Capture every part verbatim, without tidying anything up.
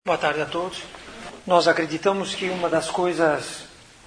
Boa tarde a todos. Nós acreditamos que uma das coisas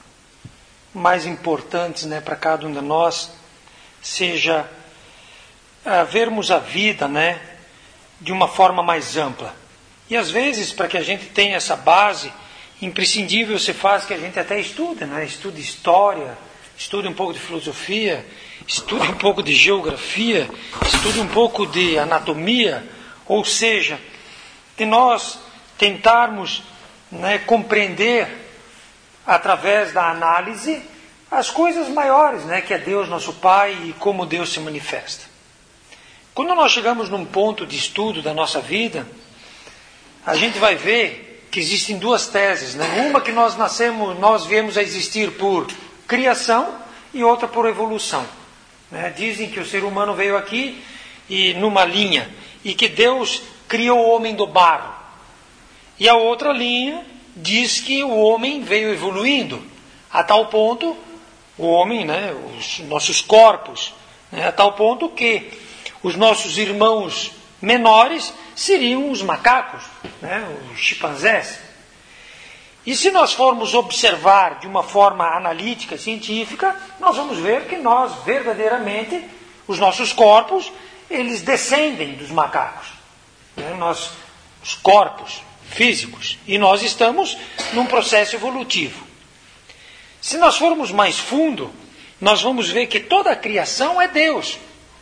mais importantes, né, para cada um de nós seja uh, vermos a vida, né, de uma forma mais ampla. E às vezes, para que a gente tenha essa base, imprescindível se faz que a gente até estude, né, estude história, estude um pouco de filosofia, estude um pouco de geografia, estude um pouco de anatomia, ou seja, de nós tentarmos, né, compreender através da análise as coisas maiores, né, que é Deus nosso Pai e como Deus se manifesta. Quando nós chegamos num ponto de estudo da nossa vida, a gente vai ver que existem duas teses, né? Uma que nós nascemos, nós viemos a existir por criação e outra por evolução, né? Dizem que o ser humano veio aqui e numa linha e que Deus criou o homem do barro. E a outra linha diz que o homem veio evoluindo a tal ponto, o homem, né, os nossos corpos, né, a tal ponto que os nossos irmãos menores seriam os macacos, né, os chimpanzés. E se nós formos observar de uma forma analítica, científica, nós vamos ver que nós, verdadeiramente, os nossos corpos, eles descendem dos macacos. Né, nós, os corpos físicos. E nós estamos num processo evolutivo. Se nós formos mais fundo, nós vamos ver que toda a criação é Deus.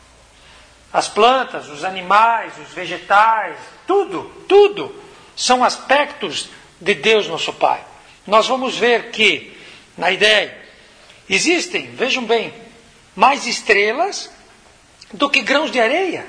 As plantas, os animais, os vegetais, tudo, tudo são aspectos de Deus nosso Pai. Nós vamos ver que, na ideia, existem, vejam bem, mais estrelas do que grãos de areia.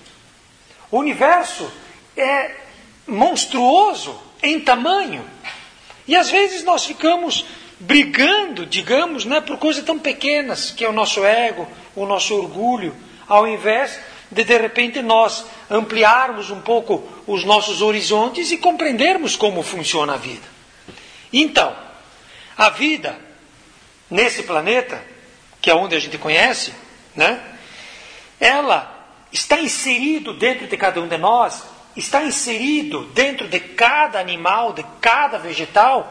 O universo é monstruoso em tamanho. E às vezes nós ficamos brigando, digamos, né, por coisas tão pequenas, que é o nosso ego, o nosso orgulho, ao invés de, de repente, nós ampliarmos um pouco os nossos horizontes e compreendermos como funciona a vida. Então, a vida nesse planeta, que é onde a gente conhece, né, ela está inserido dentro de cada um de nós, está inserido dentro de cada animal, de cada vegetal,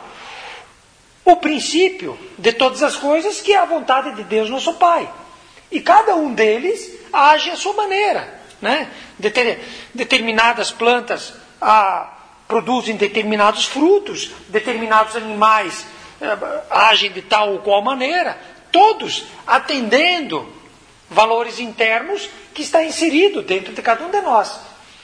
o princípio de todas as coisas, que é a vontade de Deus nosso Pai. E cada um deles age à sua maneira, né? Deter, determinadas plantas ah, produzem determinados frutos, determinados animais ah, agem de tal ou qual maneira, todos atendendo valores internos que está inserido dentro de cada um de nós.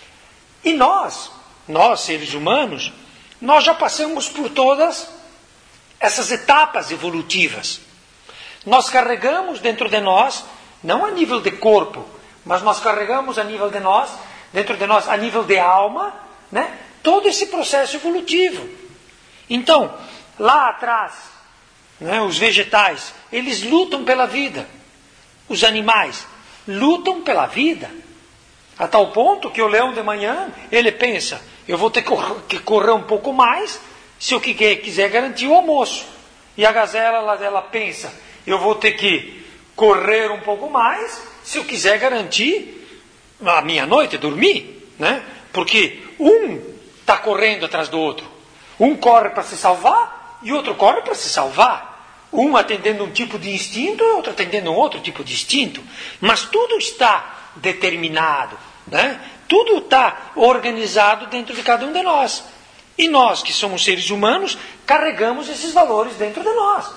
E nós, nós seres humanos, nós já passamos por todas essas etapas evolutivas. Nós carregamos dentro de nós, não a nível de corpo, mas nós carregamos a nível de nós, dentro de nós, a nível de alma, né, todo esse processo evolutivo. Então, lá atrás, né, os vegetais, eles lutam pela vida. Os animais lutam pela vida. A tal ponto que o leão de manhã, ele pensa, eu vou ter que correr um pouco mais se eu quiser garantir o almoço. E a gazela, ela, ela pensa, eu vou ter que correr um pouco mais se eu quiser garantir a minha noite, dormir. Né? Porque um está correndo atrás do outro. Um corre para se salvar e o outro corre para se salvar. Um atendendo um tipo de instinto e outro atendendo um outro tipo de instinto. Mas tudo está determinado. Né? Tudo está organizado dentro de cada um de nós. E nós, que somos seres humanos, carregamos esses valores dentro de nós.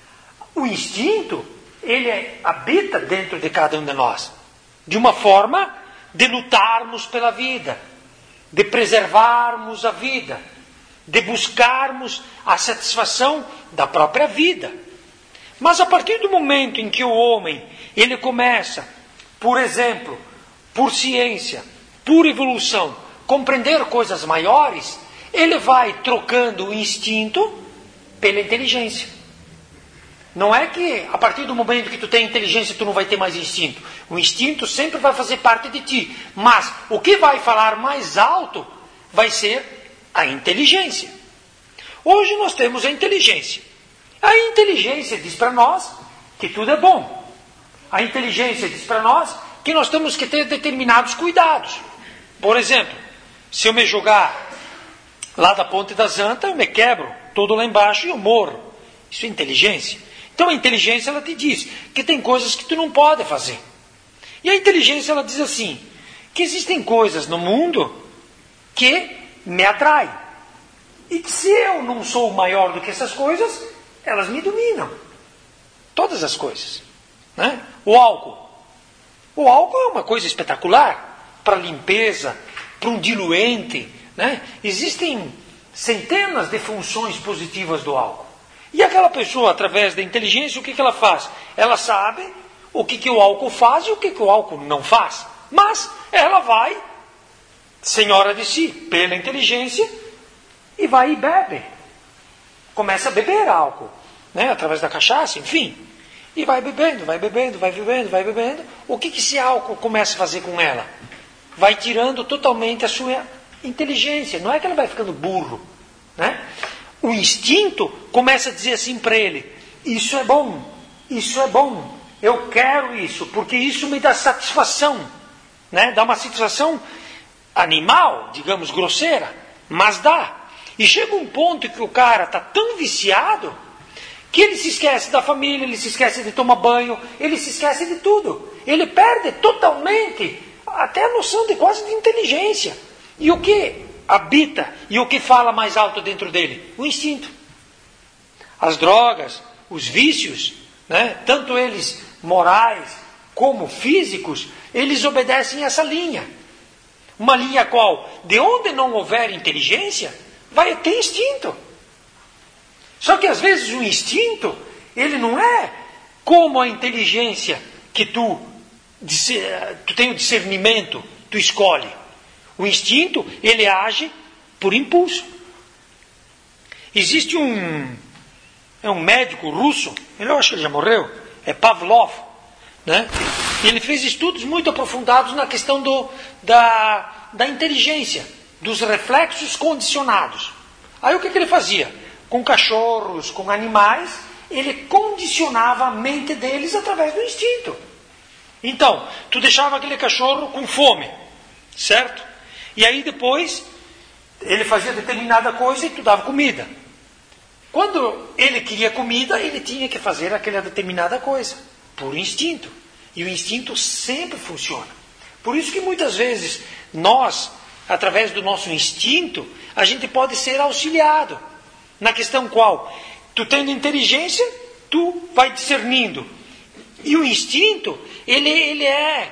O instinto, ele é, habita dentro de cada um de nós. De uma forma de lutarmos pela vida, de preservarmos a vida, de buscarmos a satisfação da própria vida. Mas a partir do momento em que o homem, ele começa, por exemplo, por ciência, por evolução, compreender coisas maiores, ele vai trocando o instinto pela inteligência. Não é que a partir do momento que tu tem inteligência tu não vai ter mais instinto. O instinto sempre vai fazer parte de ti. Mas o que vai falar mais alto vai ser a inteligência. Hoje nós temos a inteligência. A inteligência diz para nós que tudo é bom. A inteligência diz para nós que nós temos que ter determinados cuidados. Por exemplo, se eu me jogar Lá da Ponte das Antas eu me quebro todo lá embaixo e eu morro. Isso é inteligência. Então a inteligência ela te diz que tem coisas que tu não pode fazer. E a inteligência ela diz assim, que existem coisas no mundo que me atraem. E que se eu não sou maior do que essas coisas, elas me dominam. Todas as coisas. Né? O álcool. O álcool é uma coisa espetacular para limpeza, para um diluente. Né? Existem centenas de funções positivas do álcool. E aquela pessoa, através da inteligência, o que, que ela faz? Ela sabe o que, que o álcool faz e o que, que o álcool não faz. Mas ela vai, senhora de si, pela inteligência, e vai e bebe. Começa a beber álcool, né? Através da cachaça, enfim. E vai bebendo, vai bebendo, vai bebendo, vai bebendo. O que, que esse álcool começa a fazer com ela? Vai tirando totalmente a sua inteligência. Não é que ela vai ficando burro. Né? O instinto começa a dizer assim para ele, isso é bom, isso é bom, eu quero isso, porque isso me dá satisfação. Né? Dá uma satisfação animal, digamos, grosseira, mas dá. E chega um ponto que o cara está tão viciado que ele se esquece da família, ele se esquece de tomar banho, ele se esquece de tudo. Ele perde totalmente até a noção de quase de inteligência. E o que habita e o que fala mais alto dentro dele? O instinto. As drogas, os vícios, né, tanto eles morais como físicos, eles obedecem essa linha. Uma linha qual, de onde não houver inteligência, vai ter instinto. Só que às vezes o instinto, ele não é como a inteligência que tu, tu tem o discernimento, tu escolhe. O instinto, ele age por impulso. Existe um, é um médico russo, eu acho que ele já morreu, é Pavlov, né? Ele fez estudos muito aprofundados na questão do, da, da inteligência, dos reflexos condicionados. Aí o que, que ele fazia? Com cachorros, com animais, ele condicionava a mente deles através do instinto. Então, tu deixava aquele cachorro com fome, certo? E aí depois, ele fazia determinada coisa e tu dava comida. Quando ele queria comida, ele tinha que fazer aquela determinada coisa, por instinto. E o instinto sempre funciona. Por isso que muitas vezes, nós, através do nosso instinto, a gente pode ser auxiliado. Na questão qual? Tu tendo inteligência, tu vai discernindo. E o instinto, ele, ele é...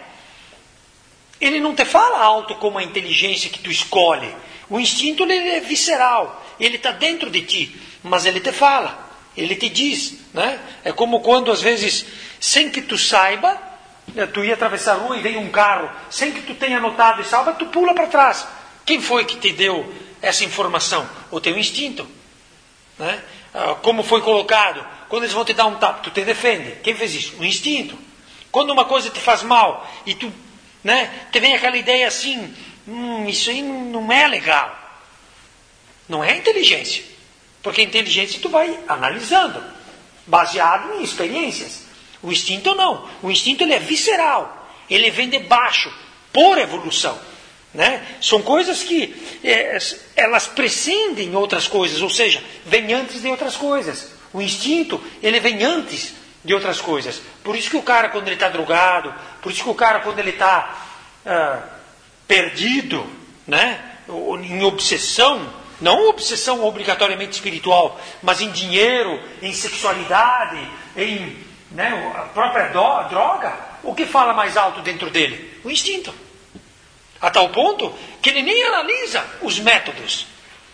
Ele não te fala alto como a inteligência que tu escolhe. O instinto ele é visceral. Ele está dentro de ti. Mas ele te fala. Ele te diz. Né? É como quando, às vezes, sem que tu saiba, tu ia atravessar a rua e vem um carro. Sem que tu tenha notado e saiba, tu pula para trás. Quem foi que te deu essa informação? O teu instinto. Né? Como foi colocado? Quando eles vão te dar um tapa, tu te defende. Quem fez isso? O instinto. Quando uma coisa te faz mal e tu, né, te vem aquela ideia assim, hum, isso aí não é legal. Não é inteligência. Porque a inteligência tu vai analisando, baseado em experiências. O instinto não. O instinto ele é visceral. Ele vem de baixo, por evolução. Né? São coisas que é, elas prescindem outras coisas, ou seja, vêm antes de outras coisas. O instinto, ele vem antes de outras coisas. Por isso que o cara, quando ele está drogado, por isso que o cara, quando ele está ah, perdido, né? Em obsessão, não obsessão obrigatoriamente espiritual, mas em dinheiro, em sexualidade, em, né, a própria do, droga, o que fala mais alto dentro dele? O instinto. A tal ponto que ele nem analisa os métodos.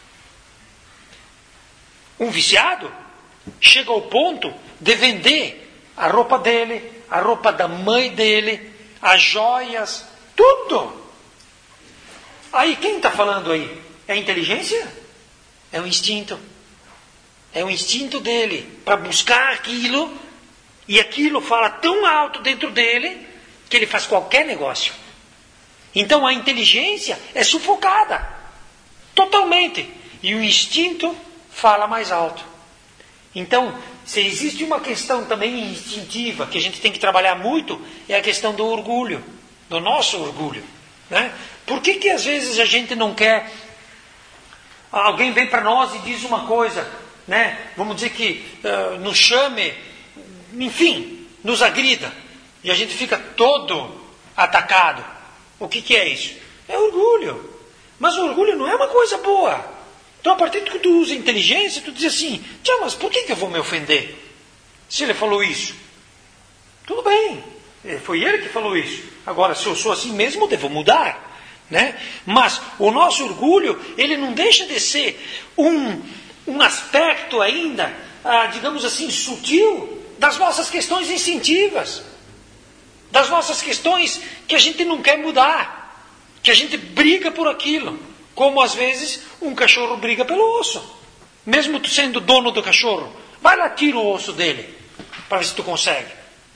Um viciado chega ao ponto de vender a roupa dele, a roupa da mãe dele, as joias, tudo. Aí quem está falando aí? É a inteligência? É o instinto. É o instinto dele para buscar aquilo, e aquilo fala tão alto dentro dele que ele faz qualquer negócio. Então a inteligência é sufocada totalmente e o instinto fala mais alto. Então, se existe uma questão também instintiva que a gente tem que trabalhar muito, é a questão do orgulho, do nosso orgulho. Né? Por que que às vezes a gente não quer alguém vem para nós e diz uma coisa, né? Vamos dizer que uh, nos chame, enfim, nos agrida, e a gente fica todo atacado. O que, que é isso? É orgulho. Mas o orgulho não é uma coisa boa. Então, a partir que tu usa inteligência, tu diz assim, tchau, mas por que, que eu vou me ofender? Se ele falou isso. Tudo bem, foi ele que falou isso. Agora, se eu sou assim mesmo, eu devo mudar. Né? Mas o nosso orgulho, ele não deixa de ser um, um aspecto ainda, ah, digamos assim, sutil das nossas questões instintivas, das nossas questões que a gente não quer mudar, que a gente briga por aquilo, como às vezes um cachorro briga pelo osso. Mesmo tu sendo dono do cachorro, vai lá, tira o osso dele, para ver se tu consegue.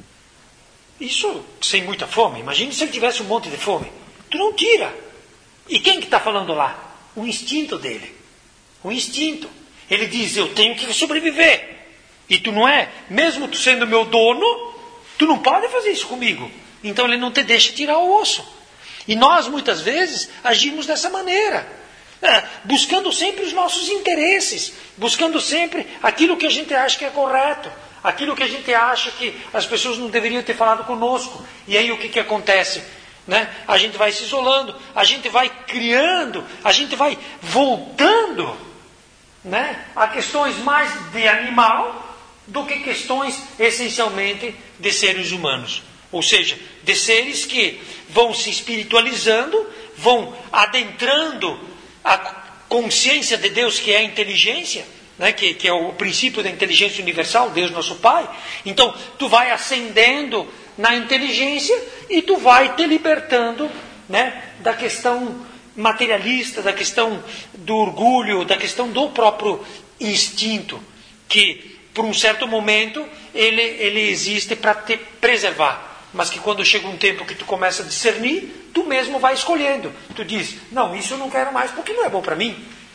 Isso sem muita fome. Imagine se ele tivesse um monte de fome. Tu não tira. E quem que está falando lá? O instinto dele. O instinto. Ele diz, eu tenho que sobreviver. E tu não é. Mesmo tu sendo meu dono, tu não pode fazer isso comigo. Então ele não te deixa tirar o osso. E nós, muitas vezes, agimos dessa maneira. É, buscando sempre os nossos interesses. Buscando sempre aquilo que a gente acha que é correto. Aquilo que a gente acha que as pessoas não deveriam ter falado conosco. E aí o que, que acontece? Né? A gente vai se isolando, a gente vai criando, a gente vai voltando, né, a questões mais de animal do que questões essencialmente de seres humanos. Ou seja, de seres que vão se espiritualizando, vão adentrando a consciência de Deus, que é a inteligência, né, que, que é o princípio da inteligência universal, Deus nosso Pai. Então, tu vai ascendendo na inteligência e tu vai te libertando, né, da questão materialista, da questão do orgulho, da questão do próprio instinto, que por um certo momento ele, ele existe para te preservar, mas que quando chega um tempo que tu começa a discernir, tu mesmo vai escolhendo. Tu diz, não, isso eu não quero mais porque não é bom para mim.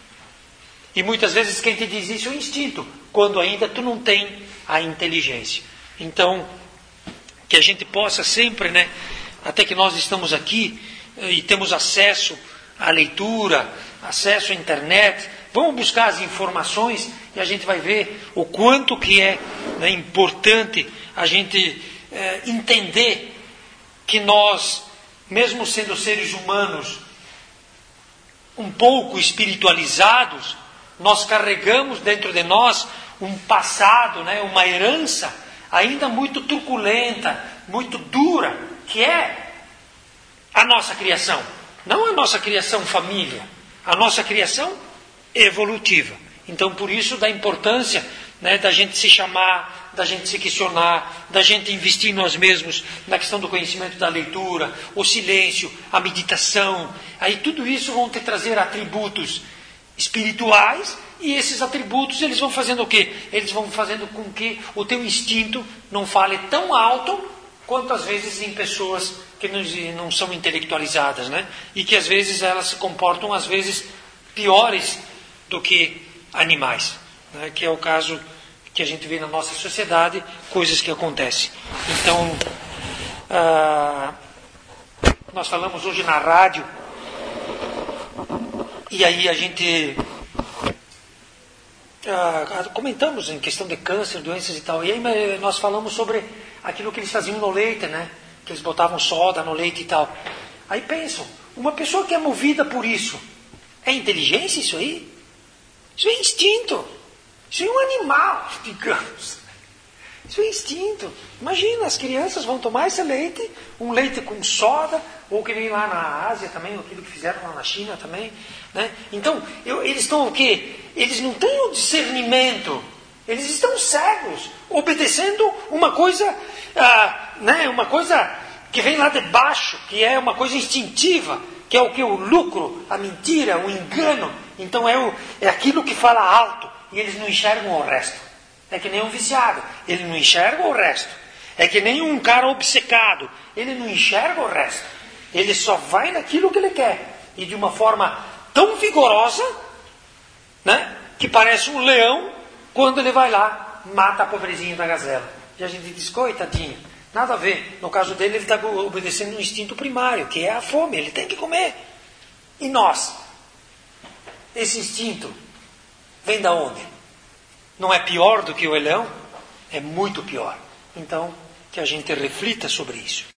E muitas vezes quem te diz isso é o instinto, quando ainda tu não tem a inteligência. Então, que a gente possa sempre, né, até que nós estamos aqui e temos acesso à leitura, acesso à internet, vamos buscar as informações e a gente vai ver o quanto que é, né, importante a gente é, entender que nós, mesmo sendo seres humanos um pouco espiritualizados, nós carregamos dentro de nós um passado, né, uma herança ainda muito truculenta, muito dura, que é a nossa criação. Não a nossa criação família, a nossa criação evolutiva. Então, por isso, da importância, né, da gente se chamar, da gente se questionar, da gente investir em nós mesmos, na questão do conhecimento da leitura, o silêncio, a meditação. Aí tudo isso vão te trazer atributos espirituais. E esses atributos, eles vão fazendo o quê? Eles vão fazendo com que o teu instinto não fale tão alto quanto às vezes em pessoas que não, não são intelectualizadas, né? E que às vezes elas se comportam, às vezes, piores do que animais, né? Que é o caso que a gente vê na nossa sociedade, coisas que acontecem. Então, ah, nós falamos hoje na rádio, e aí a gente... Ah, comentamos em questão de câncer, doenças e tal, e aí nós falamos sobre aquilo que eles faziam no leite, né? Que eles botavam soda no leite e tal. Aí pensam, uma pessoa que é movida por isso, é inteligência isso aí? Isso é instinto. Isso é um animal, digamos. Isso é instinto. Imagina, as crianças vão tomar esse leite, um leite com soda, ou que nem lá na Ásia também, aquilo que fizeram lá na China também, né? Então, eu, eles estão o quê? Eles não têm o discernimento, eles estão cegos, obedecendo uma coisa, ah, né, uma coisa que vem lá de baixo, que é uma coisa instintiva, que é o que? O lucro, a mentira, o engano. Então é, o, é aquilo que fala alto, e eles não enxergam o resto. É que nem um viciado, ele não enxerga o resto. É que nem um cara obcecado, ele não enxerga o resto. Ele só vai naquilo que ele quer. E de uma forma tão vigorosa, né, que parece um leão, quando ele vai lá, mata a pobrezinha da gazela. E a gente diz, coitadinho, nada a ver. No caso dele, ele está obedecendo um instinto primário, que é a fome, ele tem que comer. E nós? Esse instinto vem da onde? Não é pior do que o leão? É muito pior. Então, que a gente reflita sobre isso.